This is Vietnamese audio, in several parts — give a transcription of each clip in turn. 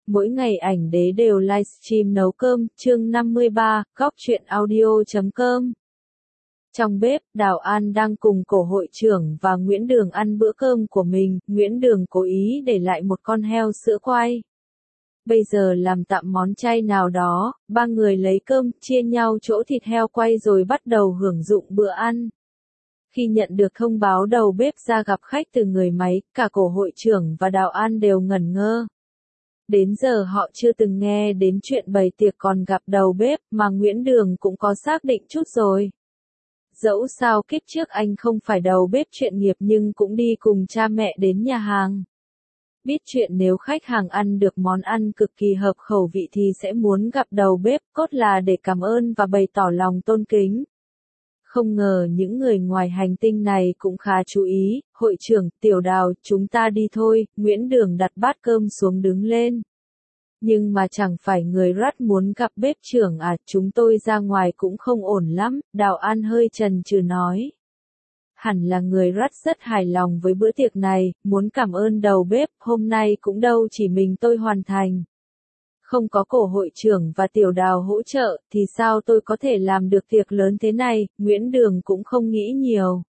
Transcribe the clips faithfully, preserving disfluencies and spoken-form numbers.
Mỗi ngày ảnh đế đều livestream nấu cơm, chương năm mươi ba, góc truyện audio chấm com. Trong bếp, Đào An đang cùng cổ hội trưởng và Nguyễn Đường ăn bữa cơm của mình, Nguyễn Đường cố ý để lại một con heo sữa quay. Bây giờ làm tạm món chay nào đó, ba người lấy cơm, chia nhau chỗ thịt heo quay rồi bắt đầu hưởng dụng bữa ăn. Khi nhận được thông báo đầu bếp ra gặp khách từ người máy, cả cổ hội trưởng và Đào An đều ngẩn ngơ. Đến giờ họ chưa từng nghe đến chuyện bày tiệc còn gặp đầu bếp, mà Nguyễn Đường cũng có xác định chút rồi. Dẫu sao kiếp trước anh không phải đầu bếp chuyên nghiệp nhưng cũng đi cùng cha mẹ đến nhà hàng. Biết chuyện nếu khách hàng ăn được món ăn cực kỳ hợp khẩu vị thì sẽ muốn gặp đầu bếp, cốt là để cảm ơn và bày tỏ lòng tôn kính. Không ngờ những người ngoài hành tinh này cũng khá chú ý. Hội trưởng, Tiểu Đào, chúng ta đi thôi. Nguyễn Đường đặt bát cơm xuống đứng lên. Nhưng mà chẳng phải người Rắt muốn gặp bếp trưởng à, chúng tôi ra ngoài cũng không ổn lắm, Đào An hơi chần chừ nói. Hẳn là người Rắt rất hài lòng với bữa tiệc này, muốn cảm ơn đầu bếp, hôm nay cũng đâu chỉ mình tôi hoàn thành. Không có cổ hội trưởng và Tiểu Đào hỗ trợ, thì sao tôi có thể làm được tiệc lớn thế này, Nguyễn Đường cũng không nghĩ nhiều.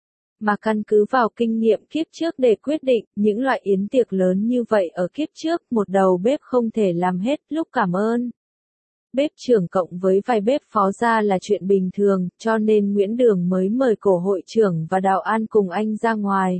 Mà căn cứ vào kinh nghiệm kiếp trước để quyết định, những loại yến tiệc lớn như vậy ở kiếp trước, một đầu bếp không thể làm hết lúc cảm ơn. Bếp trưởng cộng với vài bếp phó ra là chuyện bình thường, cho nên Nguyễn Đường mới mời cổ hội trưởng và Đào An cùng anh ra ngoài.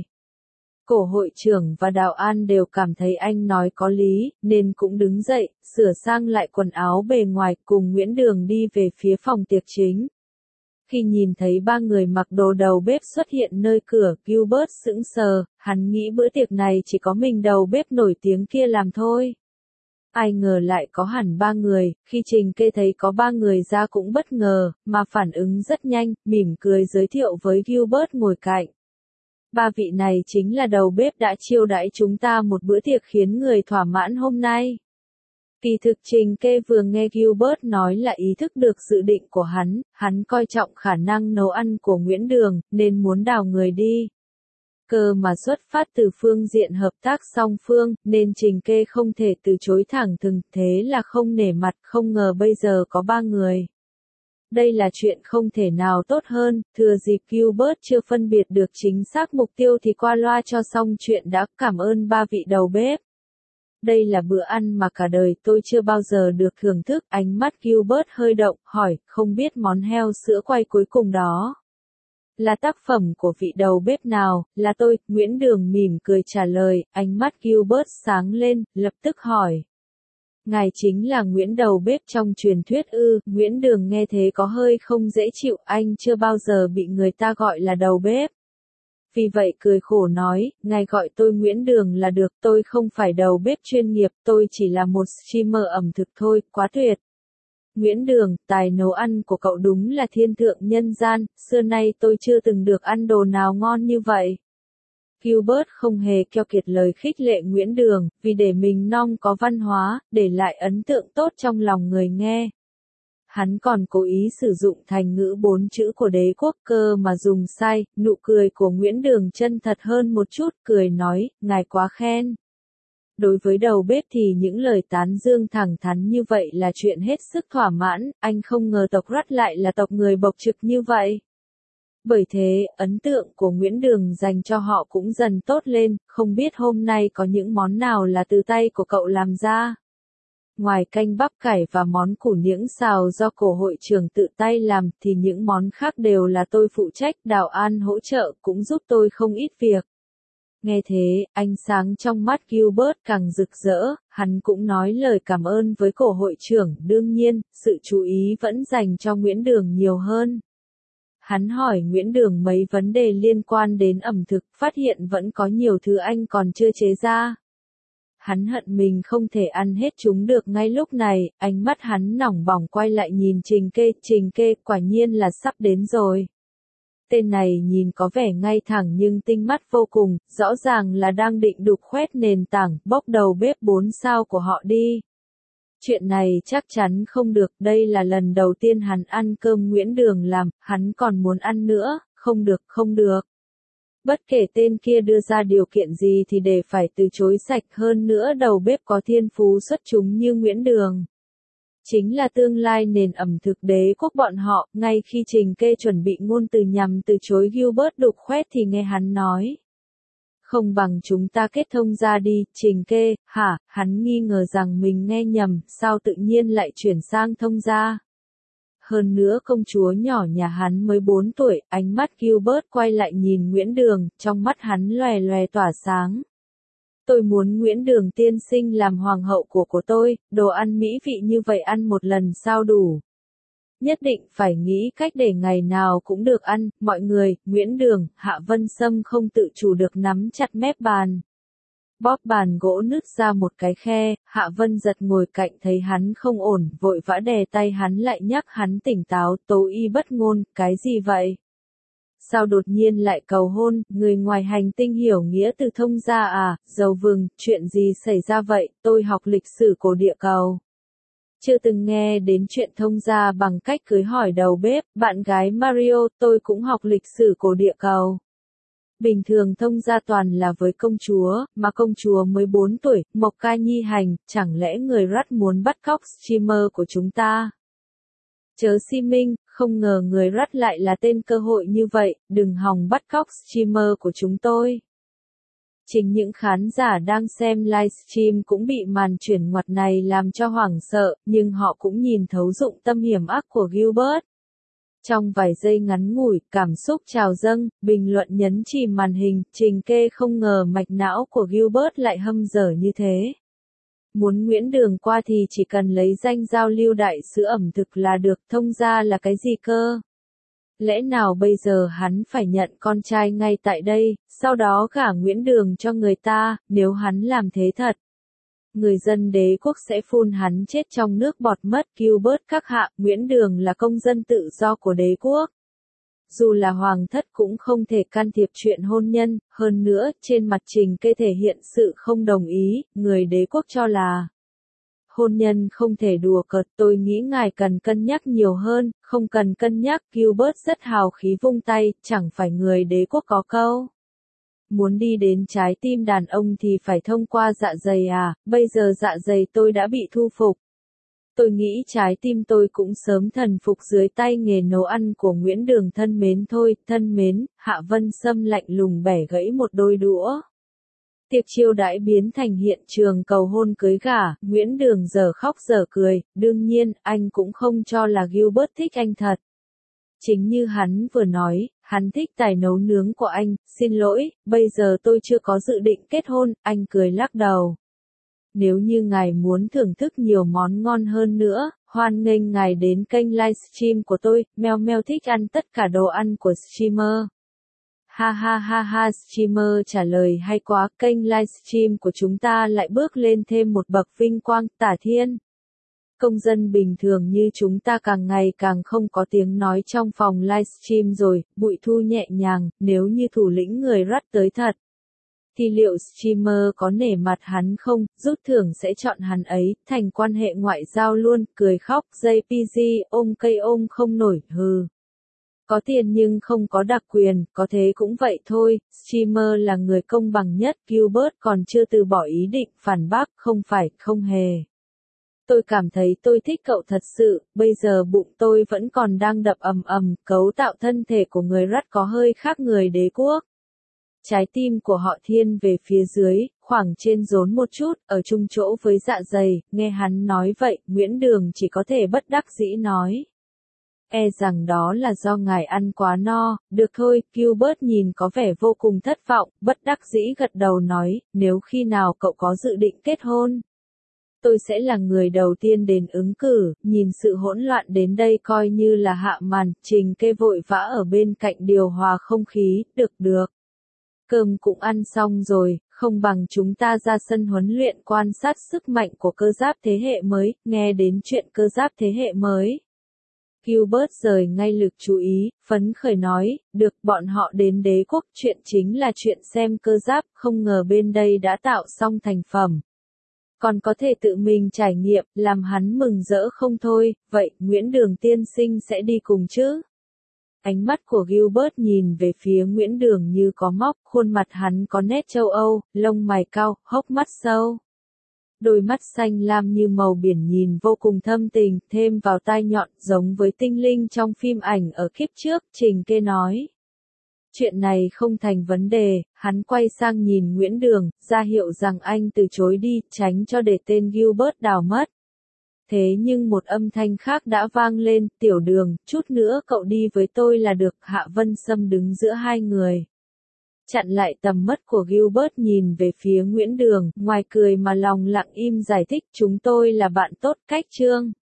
Cổ hội trưởng và Đào An đều cảm thấy anh nói có lý, nên cũng đứng dậy, sửa sang lại quần áo bề ngoài, cùng Nguyễn Đường đi về phía phòng tiệc chính. Khi nhìn thấy ba người mặc đồ đầu bếp xuất hiện nơi cửa, Gilbert sững sờ, hắn nghĩ bữa tiệc này chỉ có mình đầu bếp nổi tiếng kia làm thôi. Ai ngờ lại có hẳn ba người, khi Trình Kê thấy có ba người ra cũng bất ngờ, mà phản ứng rất nhanh, mỉm cười giới thiệu với Gilbert ngồi cạnh. Ba vị này chính là đầu bếp đã chiêu đãi chúng ta một bữa tiệc khiến người thỏa mãn hôm nay. Kỳ thực Trình Kê vừa nghe Gilbert nói là ý thức được dự định của hắn, hắn coi trọng khả năng nấu ăn của Nguyễn Đường, nên muốn đào người đi. Cơ mà xuất phát từ phương diện hợp tác song phương, nên Trình Kê không thể từ chối thẳng thừng, thế là không nể mặt, không ngờ bây giờ có ba người. Đây là chuyện không thể nào tốt hơn, thừa dịp Gilbert chưa phân biệt được chính xác mục tiêu thì qua loa cho xong chuyện đã, cảm ơn ba vị đầu bếp. Đây là bữa ăn mà cả đời tôi chưa bao giờ được thưởng thức, ánh mắt Gilbert hơi động, hỏi, không biết món heo sữa quay cuối cùng đó là tác phẩm của vị đầu bếp nào, là tôi, Nguyễn Đường mỉm cười trả lời, ánh mắt Gilbert sáng lên, lập tức hỏi. Ngài chính là Nguyễn đầu bếp trong truyền thuyết ư, Nguyễn Đường nghe thế có hơi không dễ chịu, anh chưa bao giờ bị người ta gọi là đầu bếp. Vì vậy cười khổ nói, ngài gọi tôi Nguyễn Đường là được, tôi không phải đầu bếp chuyên nghiệp, tôi chỉ là một streamer ẩm thực thôi, quá tuyệt. Nguyễn Đường, tài nấu ăn của cậu đúng là thiên thượng nhân gian, xưa nay tôi chưa từng được ăn đồ nào ngon như vậy. Gilbert không hề keo kiệt lời khích lệ Nguyễn Đường, vì để mình non có văn hóa, để lại ấn tượng tốt trong lòng người nghe. Hắn còn cố ý sử dụng thành ngữ bốn chữ của đế quốc cơ mà dùng sai, nụ cười của Nguyễn Đường chân thật hơn một chút, cười nói, ngài quá khen. Đối với đầu bếp thì những lời tán dương thẳng thắn như vậy là chuyện hết sức thỏa mãn, anh không ngờ tộc Rắt lại là tộc người bộc trực như vậy. Bởi thế, ấn tượng của Nguyễn Đường dành cho họ cũng dần tốt lên, không biết hôm nay có những món nào là từ tay của cậu làm ra. Ngoài canh bắp cải và món củ niễng xào do cổ hội trưởng tự tay làm, thì những món khác đều là tôi phụ trách, Đào An hỗ trợ cũng giúp tôi không ít việc. Nghe thế, ánh sáng trong mắt Gilbert càng rực rỡ, hắn cũng nói lời cảm ơn với cổ hội trưởng, đương nhiên, sự chú ý vẫn dành cho Nguyễn Đường nhiều hơn. Hắn hỏi Nguyễn Đường mấy vấn đề liên quan đến ẩm thực, phát hiện vẫn có nhiều thứ anh còn chưa chế ra. Hắn hận mình không thể ăn hết chúng được ngay lúc này, ánh mắt hắn nỏng bỏng quay lại nhìn Trình Kê, Trình Kê, quả nhiên là sắp đến rồi. Tên này nhìn có vẻ ngay thẳng nhưng tinh mắt vô cùng, rõ ràng là đang định đục khoét nền tảng, bốc đầu bếp bốn sao của họ đi. Chuyện này chắc chắn không được, đây là lần đầu tiên hắn ăn cơm Nguyễn Đường làm, hắn còn muốn ăn nữa, không được, không được. Bất kể tên kia đưa ra điều kiện gì thì đều phải từ chối sạch, hơn nữa đầu bếp có thiên phú xuất chúng như Nguyễn Đường. Chính là tương lai nền ẩm thực đế quốc bọn họ, ngay khi Trình Kê chuẩn bị ngôn từ nhằm từ chối Gilbert đục khoét thì nghe hắn nói. Không bằng chúng ta kết thông ra đi, Trình Kê, hả, hắn nghi ngờ rằng mình nghe nhầm, sao tự nhiên lại chuyển sang thông gia. Hơn nữa công chúa nhỏ nhà hắn mới bốn tuổi, ánh mắt Gilbert quay lại nhìn Nguyễn Đường, trong mắt hắn lòe lòe tỏa sáng. Tôi muốn Nguyễn Đường tiên sinh làm hoàng hậu của của tôi, đồ ăn mỹ vị như vậy ăn một lần sao đủ. Nhất định phải nghĩ cách để ngày nào cũng được ăn, mọi người, Nguyễn Đường, Hạ Vân Sâm không tự chủ được nắm chặt mép bàn. Bóp bàn gỗ nứt ra một cái khe, Hạ Vân giật ngồi cạnh thấy hắn không ổn, vội vã đè tay hắn lại nhắc hắn tỉnh táo, tố y bất ngôn, cái gì vậy? Sao đột nhiên lại cầu hôn, người ngoài hành tinh hiểu nghĩa từ thông gia à, dầu vừng, chuyện gì xảy ra vậy, tôi học lịch sử cổ địa cầu. Chưa từng nghe đến chuyện thông gia bằng cách cưới hỏi đầu bếp, bạn gái Mario, tôi cũng học lịch sử cổ địa cầu. Bình thường thông gia toàn là với công chúa, mà công chúa mới bốn tuổi, Mộc Ca Nhi hành, chẳng lẽ người Rắt muốn bắt cóc streamer của chúng ta? Chớ si minh, không ngờ người Rắt lại là tên cơ hội như vậy, đừng hòng bắt cóc streamer của chúng tôi. Chính những khán giả đang xem livestream cũng bị màn chuyển ngoặt này làm cho hoảng sợ, nhưng họ cũng nhìn thấu dụng tâm hiểm ác của Gilbert. Trong vài giây ngắn ngủi, cảm xúc trào dâng, bình luận nhấn chìm màn hình, Trình Kê không ngờ mạch não của Gilbert lại hâm dở như thế. Muốn Nguyễn Đường qua thì chỉ cần lấy danh giao lưu đại sứ ẩm thực là được, thông gia là cái gì cơ? Lẽ nào bây giờ hắn phải nhận con trai ngay tại đây, sau đó gả Nguyễn Đường cho người ta, nếu hắn làm thế thật. Người dân đế quốc sẽ phun hắn chết trong nước bọt mất. Gilbert các hạ, Nguyễn Đường là công dân tự do của đế quốc. Dù là hoàng thất cũng không thể can thiệp chuyện hôn nhân, hơn nữa, trên mặt Trình Kê thể hiện sự không đồng ý, người đế quốc cho là hôn nhân không thể đùa cợt, tôi nghĩ ngài cần cân nhắc nhiều hơn, không cần cân nhắc, Gilbert rất hào khí vung tay, chẳng phải người đế quốc có câu. Muốn đi đến trái tim đàn ông thì phải thông qua dạ dày à, bây giờ dạ dày tôi đã bị thu phục. Tôi nghĩ trái tim tôi cũng sớm thần phục dưới tay nghề nấu ăn của Nguyễn Đường thân mến thôi, thân mến, Hạ Vân Sâm lạnh lùng bẻ gãy một đôi đũa. Tiệc chiêu đãi biến thành hiện trường cầu hôn cưới gả, Nguyễn Đường giờ khóc giờ cười, đương nhiên, anh cũng không cho là Gilbert thích anh thật. Chính như hắn vừa nói, hắn thích tài nấu nướng của anh, xin lỗi, bây giờ tôi chưa có dự định kết hôn, anh cười lắc đầu. Nếu như ngài muốn thưởng thức nhiều món ngon hơn nữa, hoan nghênh ngài đến kênh livestream của tôi, Meo Meo thích ăn tất cả đồ ăn của streamer. Ha ha ha ha, streamer trả lời hay quá, kênh livestream của chúng ta lại bước lên thêm một bậc vinh quang, Tả Thiên. Công dân bình thường như chúng ta càng ngày càng không có tiếng nói trong phòng livestream rồi, Bụi Thu nhẹ nhàng, nếu như thủ lĩnh người Rắt tới thật. Thì liệu streamer có nể mặt hắn không, rút thưởng sẽ chọn hắn ấy, thành quan hệ ngoại giao luôn, cười khóc, jê pê giê, ôm cây ôm không nổi, hừ. Có tiền nhưng không có đặc quyền, có thế cũng vậy thôi, streamer là người công bằng nhất, Gilbert còn chưa từ bỏ ý định phản bác, không phải, không hề. Tôi cảm thấy tôi thích cậu thật sự, bây giờ bụng tôi vẫn còn đang đập ầm ầm, cấu tạo thân thể của người Rắt có hơi khác người đế quốc. Trái tim của họ thiên về phía dưới, khoảng trên rốn một chút, ở chung chỗ với dạ dày, nghe hắn nói vậy, Nguyễn Đường chỉ có thể bất đắc dĩ nói. E rằng đó là do ngài ăn quá no, được thôi, Gilbert nhìn có vẻ vô cùng thất vọng, bất đắc dĩ gật đầu nói, nếu khi nào cậu có dự định kết hôn. Tôi sẽ là người đầu tiên đến ứng cử, nhìn sự hỗn loạn đến đây coi như là hạ màn, Trình Kê vội vã ở bên cạnh điều hòa không khí, được được. Cơm cũng ăn xong rồi, không bằng chúng ta ra sân huấn luyện quan sát sức mạnh của cơ giáp thế hệ mới, nghe đến chuyện cơ giáp thế hệ mới. Gilbert rời ngay lực chú ý, phấn khởi nói, được, bọn họ đến đế quốc, chuyện chính là chuyện xem cơ giáp, không ngờ bên đây đã tạo xong thành phẩm. Còn có thể tự mình trải nghiệm, làm hắn mừng rỡ không thôi, vậy, Nguyễn Đường tiên sinh sẽ đi cùng chứ? Ánh mắt của Gilbert nhìn về phía Nguyễn Đường như có móc, khuôn mặt hắn có nét châu Âu, lông mày cao, hốc mắt sâu. Đôi mắt xanh lam như màu biển nhìn vô cùng thâm tình, thêm vào tai nhọn, giống với tinh linh trong phim ảnh ở kiếp trước, Trình Kê nói. Chuyện này không thành vấn đề, hắn quay sang nhìn Nguyễn Đường, ra hiệu rằng anh từ chối đi, tránh cho để tên Gilbert đào mất. Thế nhưng một âm thanh khác đã vang lên, Tiểu Đường, chút nữa cậu đi với tôi là được. Hạ Vân Sâm đứng giữa hai người, chặn lại tầm mắt của Gilbert nhìn về phía Nguyễn Đường, ngoài cười mà lòng lặng im giải thích, chúng tôi là bạn tốt, cách Trương.